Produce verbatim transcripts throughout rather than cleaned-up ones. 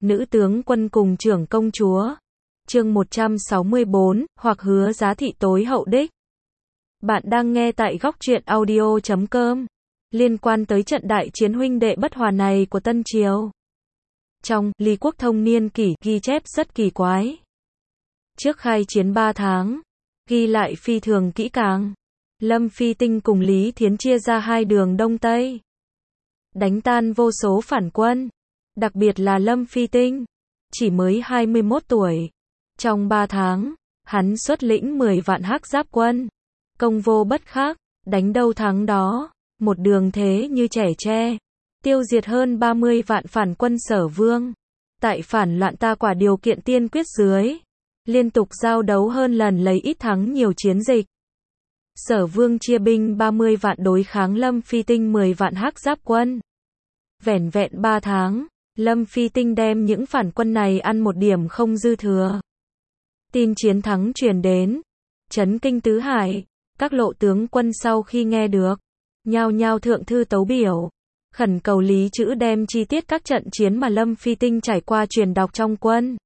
Nữ tướng quân cùng trưởng công chúa. Chương một trăm sáu mươi bốn, hoặc hứa giá thị tối hậu đích. Bạn đang nghe tại góc truyện audio chấm com. Liên quan tới trận đại chiến huynh đệ bất hòa này của Tân Triều. Trong Lý Quốc Thông Niên Kỷ ghi chép rất kỳ quái. Trước khai chiến ba tháng, ghi lại phi thường kỹ càng. Lâm Phi Tinh cùng Lý Thiến chia ra hai đường Đông Tây, đánh tan vô số phản quân. Đặc biệt là Lâm Phi Tinh, chỉ mới hai mươi mốt tuổi. Trong ba tháng, hắn xuất lĩnh mười vạn hắc giáp quân, công vô bất khắc, đánh đâu thắng đó, một đường thế như trẻ tre, tiêu diệt hơn ba mươi vạn phản quân Sở Vương. Tại phản loạn ta quả điều kiện tiên quyết dưới, liên tục giao đấu hơn lần lấy ít thắng nhiều chiến dịch. Sở Vương chia binh ba mươi vạn đối kháng Lâm Phi Tinh mười vạn hắc giáp quân. Vẻn vẹn ba tháng, Lâm Phi Tinh đem những phản quân này ăn một điểm không dư thừa. Tin chiến thắng truyền đến, chấn kinh tứ hải. Các lộ tướng quân sau khi nghe được, nhao nhao thượng thư tấu biểu, khẩn cầu Lý Chữ đem chi tiết các trận chiến mà Lâm Phi Tinh trải qua truyền đọc trong quân.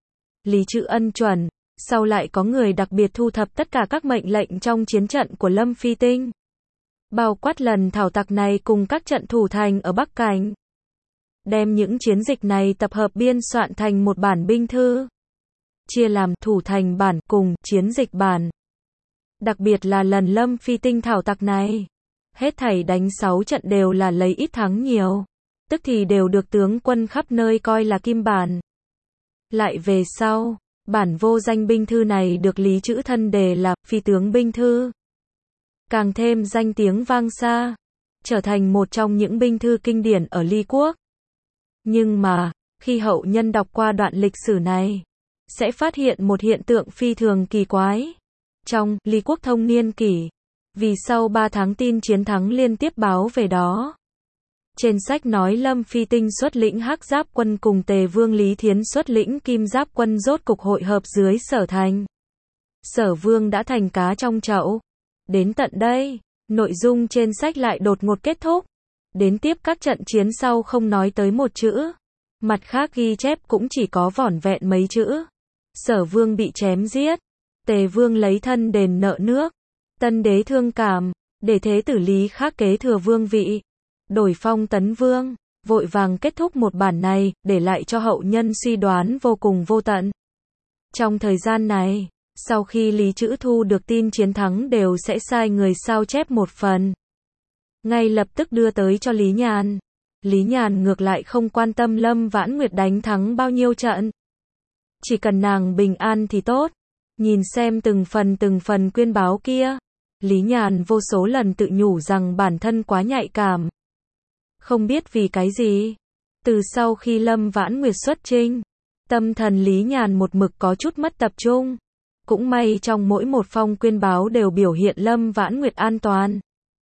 Lý Chữ ân chuẩn, sau lại có người đặc biệt thu thập tất cả các mệnh lệnh trong chiến trận của Lâm Phi Tinh, bao quát lần thảo tặc này cùng các trận thủ thành ở Bắc Cảnh. Đem những chiến dịch này tập hợp biên soạn thành một bản binh thư, chia làm thủ thành bản cùng chiến dịch bản. Đặc biệt là lần Lâm Phi Tinh thảo tặc này, hết thảy đánh sáu trận đều là lấy ít thắng nhiều, tức thì đều được tướng quân khắp nơi coi là kim bản. Lại về sau, bản vô danh binh thư này được Lý Chữ thân đề là phi tướng binh thư, càng thêm danh tiếng vang xa, trở thành một trong những binh thư kinh điển ở Lý Quốc. Nhưng mà, khi hậu nhân đọc qua đoạn lịch sử này, sẽ phát hiện một hiện tượng phi thường kỳ quái. Trong Lý Quốc Thông Niên Kỷ, vì sau ba tháng tin chiến thắng liên tiếp báo về đó. Trên sách nói Lâm Phi Tinh xuất lĩnh hắc giáp quân cùng Tề Vương Lý Thiến xuất lĩnh kim giáp quân rốt cục hội hợp dưới Sở Thành. Sở Vương đã thành cá trong chậu. Đến tận đây, nội dung trên sách lại đột ngột kết thúc. Đến tiếp các trận chiến sau không nói tới một chữ. Mặt khác ghi chép cũng chỉ có vỏn vẹn mấy chữ. Sở Vương bị chém giết. Tề Vương lấy thân đền nợ nước. Tân đế thương cảm, để thế tử Lý khác kế thừa vương vị, đổi phong tấn vương, vội vàng kết thúc một bản này, để lại cho hậu nhân suy đoán vô cùng vô tận. Trong thời gian này, sau khi Lý Chữ thu được tin chiến thắng đều sẽ sai người sao chép một phần, ngay lập tức đưa tới cho Lý Nhàn. Lý Nhàn ngược lại không quan tâm Lâm Vãn Nguyệt đánh thắng bao nhiêu trận, chỉ cần nàng bình an thì tốt. Nhìn xem từng phần từng phần quyên báo kia, Lý Nhàn vô số lần tự nhủ rằng bản thân quá nhạy cảm. Không biết vì cái gì, từ sau khi Lâm Vãn Nguyệt xuất chinh, tâm thần Lý Nhàn một mực có chút mất tập trung. Cũng may trong mỗi một phong quyên báo đều biểu hiện Lâm Vãn Nguyệt an toàn.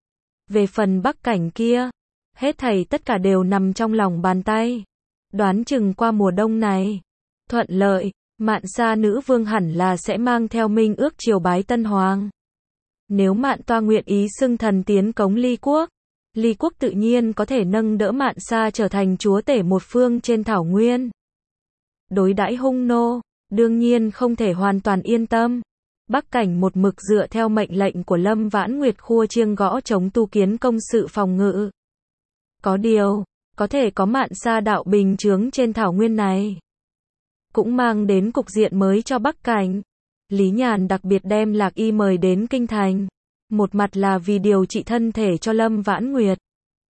Về phần Bắc Cảnh kia, hết thảy tất cả đều nằm trong lòng bàn tay. Đoán chừng qua mùa đông này, thuận lợi, Mạn Sa nữ vương hẳn là sẽ mang theo minh ước triều bái Tân Hoàng. Nếu Mạn Toa nguyện ý xưng thần tiến cống Lý Quốc, Lý Quốc tự nhiên có thể nâng đỡ Mạn Sa trở thành chúa tể một phương trên thảo nguyên. Đối đãi hung nô, đương nhiên không thể hoàn toàn yên tâm. Bắc Cảnh một mực dựa theo mệnh lệnh của Lâm Vãn Nguyệt khua chiêng gõ chống tu kiến công sự phòng ngự. Có điều, có thể có Mạn Sa đạo bình chướng trên thảo nguyên này, cũng mang đến cục diện mới cho Bắc Cảnh. Lý Nhàn đặc biệt đem Lạc Y mời đến kinh thành, một mặt là vì điều trị thân thể cho Lâm Vãn Nguyệt,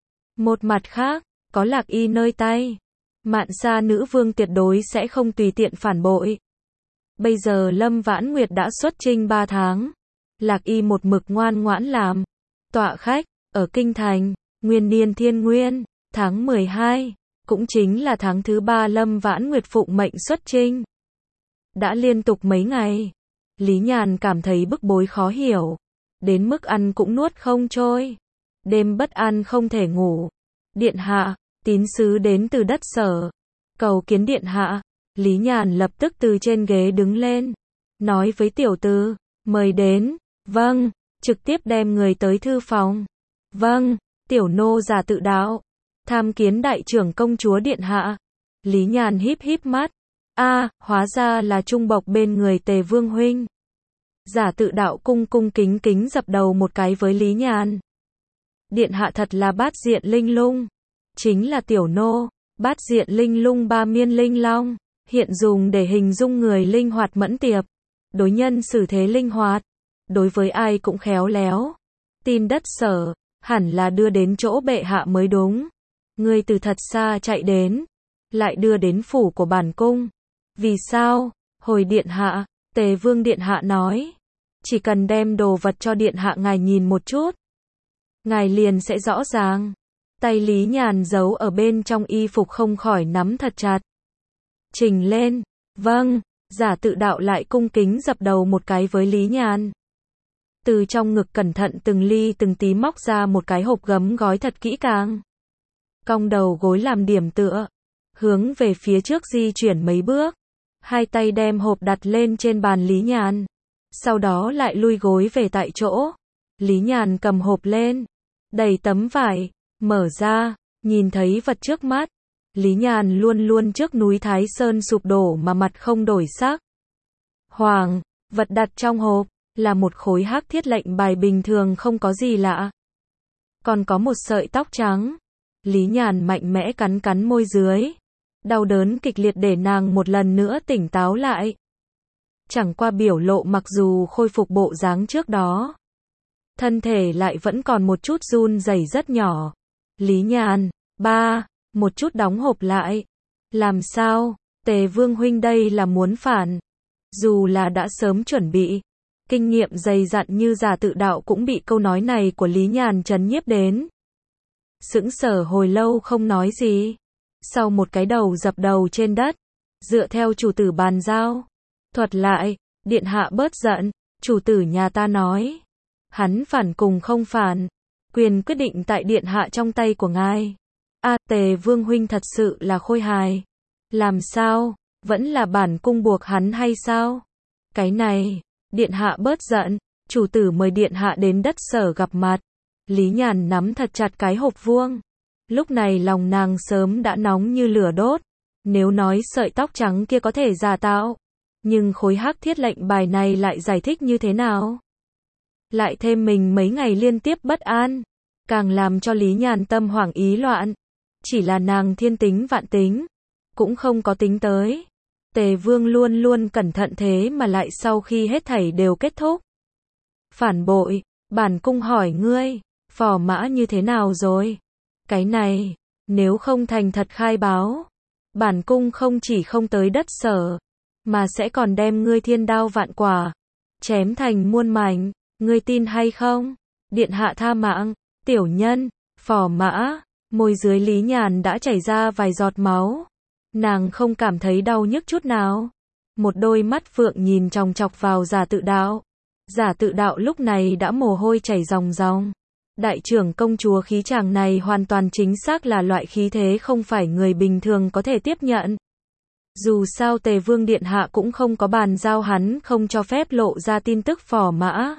một mặt khác, có Lạc Y nơi tay, Mạn Sa nữ vương tuyệt đối sẽ không tùy tiện phản bội. Bây giờ Lâm Vãn Nguyệt đã xuất chinh ba tháng, Lạc Y một mực ngoan ngoãn làm tọa khách ở kinh thành. Nguyên niên Thiên Nguyên, tháng mười hai, cũng chính là tháng thứ ba Lâm Vãn Nguyệt phụng mệnh xuất chinh. Đã liên tục mấy ngày, Lý Nhàn cảm thấy bức bối khó hiểu, đến mức ăn cũng nuốt không trôi, đêm bất an không thể ngủ. Điện hạ, tín sứ đến từ đất Sở, cầu kiến điện hạ. Lý Nhàn lập tức từ trên ghế đứng lên, nói với tiểu tư, mời đến. Vâng, trực tiếp đem người tới thư phòng. Vâng, tiểu nô giả tự đạo, tham kiến đại trưởng công chúa điện hạ. Lý Nhàn híp híp mắt. A, hóa ra là Trung Bộc bên người Tề Vương huynh. Giả Tự Đạo cung cung kính kính dập đầu một cái với Lý Nhàn. Điện hạ thật là bát diện linh lung. Chính là tiểu nô, bát diện linh lung ba miên linh long, hiện dùng để hình dung người linh hoạt mẫn tiệp, đối nhân xử thế linh hoạt, đối với ai cũng khéo léo. Tin đất Sở, hẳn là đưa đến chỗ bệ hạ mới đúng. Ngươi từ thật xa chạy đến, lại đưa đến phủ của bản cung. Vì sao? Hồi điện hạ, Tề Vương điện hạ nói, chỉ cần đem đồ vật cho điện hạ ngài nhìn một chút, ngài liền sẽ rõ ràng. Tay Lý Nhàn giấu ở bên trong y phục không khỏi nắm thật chặt. Trình lên. Vâng. Giả Tự Đạo lại cung kính dập đầu một cái với Lý Nhàn. Từ trong ngực cẩn thận từng ly từng tí móc ra một cái hộp gấm gói thật kỹ càng. Cong đầu gối làm điểm tựa, hướng về phía trước di chuyển mấy bước, hai tay đem hộp đặt lên trên bàn Lý Nhàn, sau đó lại lui gối về tại chỗ. Lý Nhàn cầm hộp lên, đẩy tấm vải, mở ra, nhìn thấy vật trước mắt. Lý Nhàn luôn luôn trước núi Thái Sơn sụp đổ mà mặt không đổi sắc. Hoàng, vật đặt trong hộp là một khối hắc thiết lệnh bài bình thường không có gì lạ. Còn có một sợi tóc trắng. Lý Nhàn mạnh mẽ cắn cắn môi dưới. Đau đớn kịch liệt để nàng một lần nữa tỉnh táo lại. Chẳng qua biểu lộ mặc dù khôi phục bộ dáng trước đó, thân thể lại vẫn còn một chút run rẩy rất nhỏ. Lý Nhàn, ba, một chút đóng hộp lại. Làm sao? Tề Vương huynh đây là muốn phản. Dù là đã sớm chuẩn bị, kinh nghiệm dày dặn như Giả Tự Đạo cũng bị câu nói này của Lý Nhàn chấn nhiếp đến. Sững sờ hồi lâu không nói gì. Sau một cái đầu dập đầu trên đất, dựa theo chủ tử bàn giao, thuật lại, điện hạ bớt giận, chủ tử nhà ta nói, hắn phản cùng không phản, quyền quyết định tại điện hạ trong tay của ngài. A, Tề Vương huynh thật sự là khôi hài. Làm sao? Vẫn là bản cung buộc hắn hay sao? Cái này, điện hạ bớt giận, chủ tử mời điện hạ đến đất Sở gặp mặt. Lý Nhàn nắm thật chặt cái hộp vuông. Lúc này lòng nàng sớm đã nóng như lửa đốt. Nếu nói sợi tóc trắng kia có thể giả tạo, nhưng khối hắc thiết lệnh bài này lại giải thích như thế nào? Lại thêm mình mấy ngày liên tiếp bất an, càng làm cho Lý Nhàn tâm hoảng ý loạn. Chỉ là nàng thiên tính vạn tính, cũng không có tính tới. Tề Vương luôn luôn cẩn thận thế mà lại sau khi hết thảy đều kết thúc. Phản bội, bản cung hỏi ngươi, phò mã như thế nào rồi? Cái này, nếu không thành thật khai báo, bản cung không chỉ không tới đất Sở, mà sẽ còn đem ngươi thiên đao vạn quả, chém thành muôn mảnh, ngươi tin hay không? Điện hạ tha mạng, tiểu nhân, phò mã. Môi dưới Lý Nhàn đã chảy ra vài giọt máu. Nàng không cảm thấy đau nhức chút nào. Một đôi mắt phượng nhìn chòng chọc vào Giả Tự Đạo. Giả Tự Đạo lúc này đã mồ hôi chảy ròng ròng. Đại trưởng công chúa khí chàng này hoàn toàn chính xác là loại khí thế không phải người bình thường có thể tiếp nhận. Dù sao Tề Vương điện hạ cũng không có bàn giao hắn không cho phép lộ ra tin tức phò mã.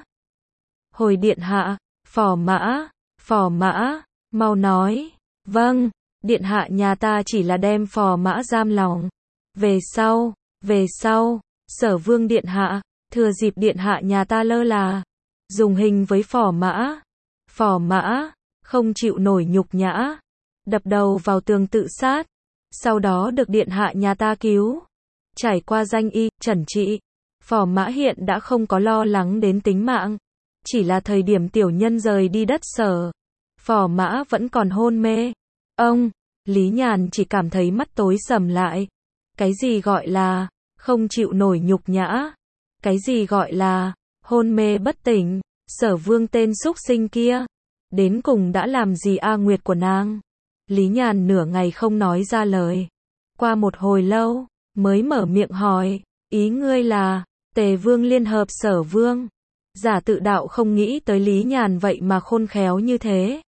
Hồi điện hạ, phò mã, phò mã, mau nói. Vâng, điện hạ nhà ta chỉ là đem phò mã giam lòng. Về sau, về sau, Sở Vương điện hạ, thừa dịp điện hạ nhà ta lơ là, dùng hình với phò mã. Phò mã, không chịu nổi nhục nhã, đập đầu vào tường tự sát. Sau đó được điện hạ nhà ta cứu. Trải qua danh y, trần trị, phò mã hiện đã không có lo lắng đến tính mạng. Chỉ là thời điểm tiểu nhân rời đi đất Sở, phò mã vẫn còn hôn mê. Ông, Lý Nhàn chỉ cảm thấy mắt tối sầm lại. Cái gì gọi là không chịu nổi nhục nhã? Cái gì gọi là hôn mê bất tỉnh? Sở Vương tên xúc sinh kia, đến cùng đã làm gì A Nguyệt của nàng? Lý Nhàn nửa ngày không nói ra lời. Qua một hồi lâu, mới mở miệng hỏi, ý ngươi là, Tề Vương liên hợp Sở Vương. Giả Tự Đạo không nghĩ tới Lý Nhàn vậy mà khôn khéo như thế.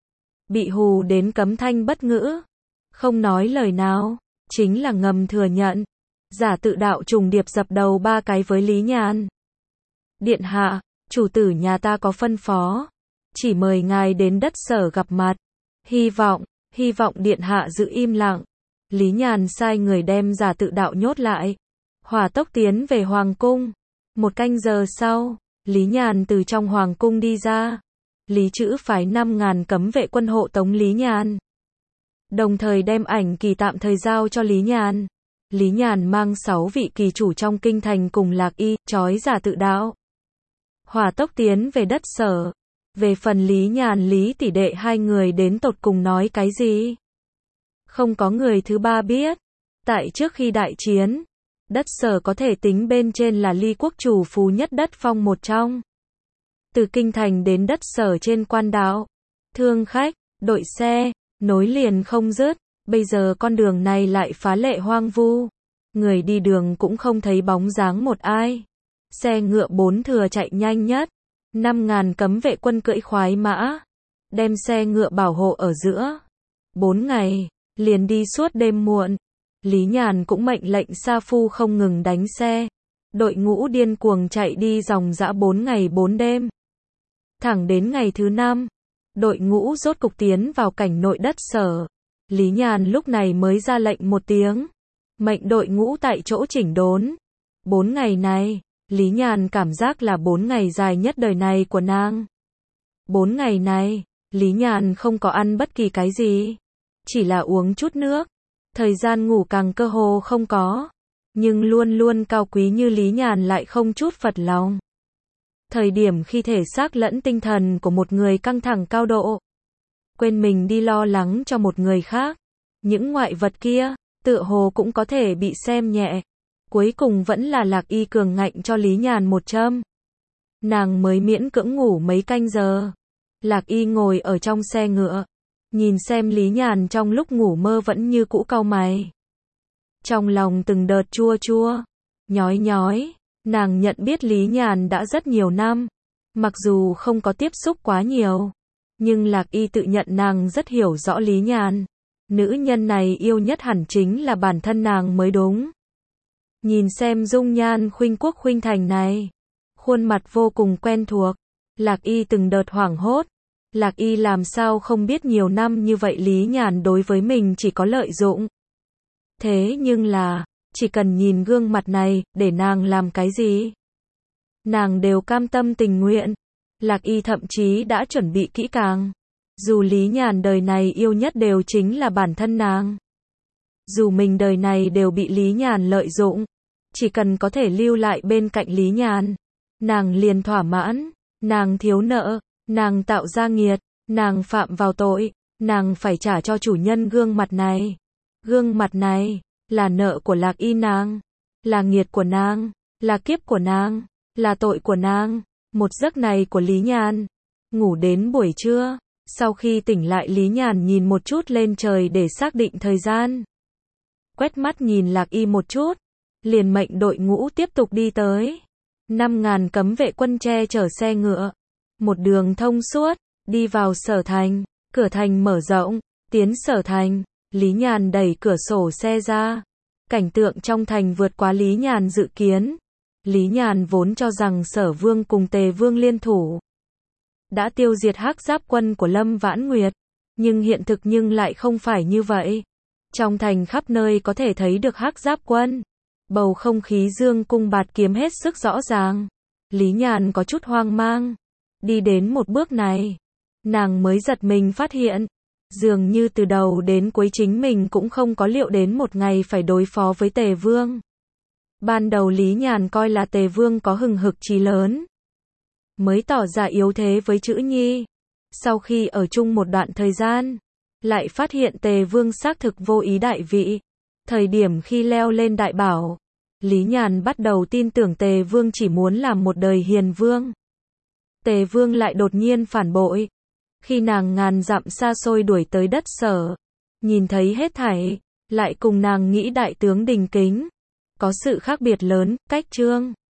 Bị hù đến cấm thanh bất ngữ, không nói lời nào, chính là ngầm thừa nhận. Giả Tự Đạo trùng điệp dập đầu ba cái với Lý Nhàn. Điện hạ, chủ tử nhà ta có phân phó, chỉ mời ngài đến đất Sở gặp mặt. Hy vọng, hy vọng điện hạ giữ im lặng, Lý Nhàn sai người đem giả tự đạo nhốt lại, hỏa tốc tiến về hoàng cung. Một canh giờ sau, Lý Nhàn từ trong hoàng cung đi ra. Lý Trữ phái năm ngàn cấm vệ quân hộ tống Lý Nhàn, đồng thời đem ảnh kỳ tạm thời giao cho Lý Nhàn. Lý Nhàn mang sáu vị kỳ chủ trong kinh thành cùng Lạc Y, trói giả tự đạo, hỏa tốc tiến về đất Sở. Về phần Lý Nhàn Lý tỷ đệ hai người đến tột cùng nói cái gì, không có người thứ ba biết. Tại trước khi đại chiến, đất Sở có thể tính bên trên là ly quốc chủ phú nhất đất phong một trong. Từ kinh thành đến đất Sở trên quan đạo, thương khách, đội xe, nối liền không dứt. Bây giờ con đường này lại phá lệ hoang vu, người đi đường cũng không thấy bóng dáng một ai. Xe ngựa bốn thừa chạy nhanh nhất, năm ngàn cấm vệ quân cưỡi khoái mã, đem xe ngựa bảo hộ ở giữa. Bốn ngày, liền đi suốt đêm muộn. Lý Nhàn cũng mệnh lệnh sa phu không ngừng đánh xe. Đội ngũ điên cuồng chạy đi dòng dã bốn ngày bốn đêm. Thẳng đến ngày thứ năm, đội ngũ rốt cục tiến vào cảnh nội đất Sở. Lý Nhàn lúc này mới ra lệnh một tiếng, mệnh đội ngũ tại chỗ chỉnh đốn. Bốn ngày này, Lý Nhàn cảm giác là bốn ngày dài nhất đời này của nàng. Bốn ngày này, Lý Nhàn không có ăn bất kỳ cái gì, chỉ là uống chút nước. Thời gian ngủ càng cơ hồ không có, nhưng luôn luôn cao quý như Lý Nhàn lại không chút phật lòng. Thời điểm khi thể xác lẫn tinh thần của một người căng thẳng cao độ, quên mình đi lo lắng cho một người khác, những ngoại vật kia, tựa hồ cũng có thể bị xem nhẹ. Cuối cùng vẫn là Lạc Y cường ngạnh cho Lý Nhàn một châm. Nàng mới miễn cưỡng ngủ mấy canh giờ. Lạc Y ngồi ở trong xe ngựa, nhìn xem Lý Nhàn trong lúc ngủ mơ vẫn như cũ cau mày. Trong lòng từng đợt chua chua, nhói nhói, nàng nhận biết Lý Nhàn đã rất nhiều năm, mặc dù không có tiếp xúc quá nhiều, nhưng Lạc Y tự nhận nàng rất hiểu rõ Lý Nhàn. Nữ nhân này yêu nhất hẳn chính là bản thân nàng mới đúng. Nhìn xem dung nhan khuynh quốc khuynh thành này, khuôn mặt vô cùng quen thuộc, Lạc Y từng đợt hoảng hốt. Lạc Y làm sao không biết nhiều năm như vậy Lý Nhàn đối với mình chỉ có lợi dụng. Thế nhưng là, chỉ cần nhìn gương mặt này, để nàng làm cái gì, nàng đều cam tâm tình nguyện. Lạc Y thậm chí đã chuẩn bị kỹ càng. Dù Lý Nhàn đời này yêu nhất đều chính là bản thân nàng, dù mình đời này đều bị Lý Nhàn lợi dụng, chỉ cần có thể lưu lại bên cạnh Lý Nhàn, nàng liền thỏa mãn. Nàng thiếu nợ, nàng tạo ra nghiệt, nàng phạm vào tội, nàng phải trả cho chủ nhân gương mặt này. Gương mặt này là nợ của Lạc Y nàng, là nghiệt của nàng, là kiếp của nàng, là tội của nàng. Một giấc này của Lý Nhàn, ngủ đến buổi trưa, sau khi tỉnh lại Lý Nhàn nhìn một chút lên trời để xác định thời gian. Quét mắt nhìn Lạc Y một chút, liền mệnh đội ngũ tiếp tục đi tới. Năm ngàn cấm vệ quân che chở xe ngựa, một đường thông suốt, đi vào Sở thành. Cửa thành mở rộng, tiến Sở thành, Lý Nhàn đẩy cửa sổ xe ra. Cảnh tượng trong thành vượt quá Lý Nhàn dự kiến. Lý Nhàn vốn cho rằng Sở Vương cùng Tề Vương liên thủ đã tiêu diệt Hắc Giáp quân của Lâm Vãn Nguyệt, nhưng hiện thực nhưng lại không phải như vậy. Trong thành khắp nơi có thể thấy được Hắc Giáp quân, bầu không khí dương cung bạt kiếm hết sức rõ ràng. Lý Nhàn có chút hoang mang, đi đến một bước này, nàng mới giật mình phát hiện, dường như từ đầu đến cuối chính mình cũng không có liệu đến một ngày phải đối phó với Tề Vương. Ban đầu Lý Nhàn coi là Tề Vương có hừng hực chí lớn, mới tỏ ra yếu thế với Chữ Nhi. Sau khi ở chung một đoạn thời gian, lại phát hiện Tề Vương xác thực vô ý đại vị. Thời điểm khi leo lên đại bảo, Lý Nhàn bắt đầu tin tưởng Tề Vương chỉ muốn làm một đời hiền vương. Tề Vương lại đột nhiên phản bội. Khi nàng ngàn dặm xa xôi đuổi tới đất Sở, nhìn thấy hết thảy, lại cùng nàng nghĩ đại tướng đình kính, có sự khác biệt lớn. Cách chương